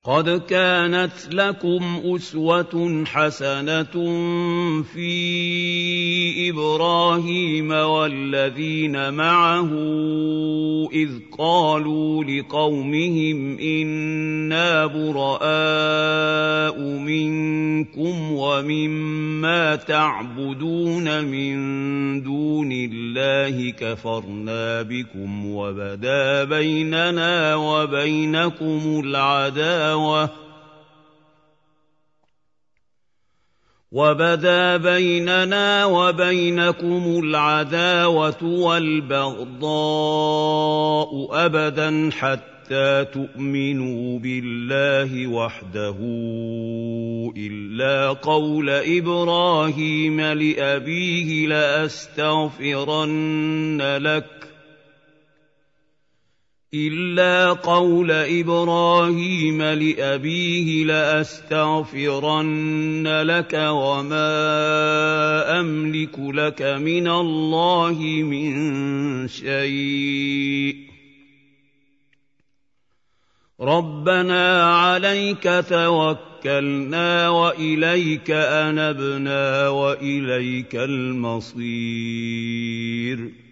قد كانت لكم أسوة حسنة في إبراهيم والذين معه إذ قالوا لقومهم إنا براء منكم ومما تعبدون من دون الله كفرنا بكم وبدا بيننا وبينكم العداوة والبغضاء أبدا حتى تؤمنوا بالله وحده إلا قول إبراهيم لأبيه لأستغفرن لك وما أملك لك من الله من شيء ربنا عليك توكلنا وإليك أنبنا وإليك المصير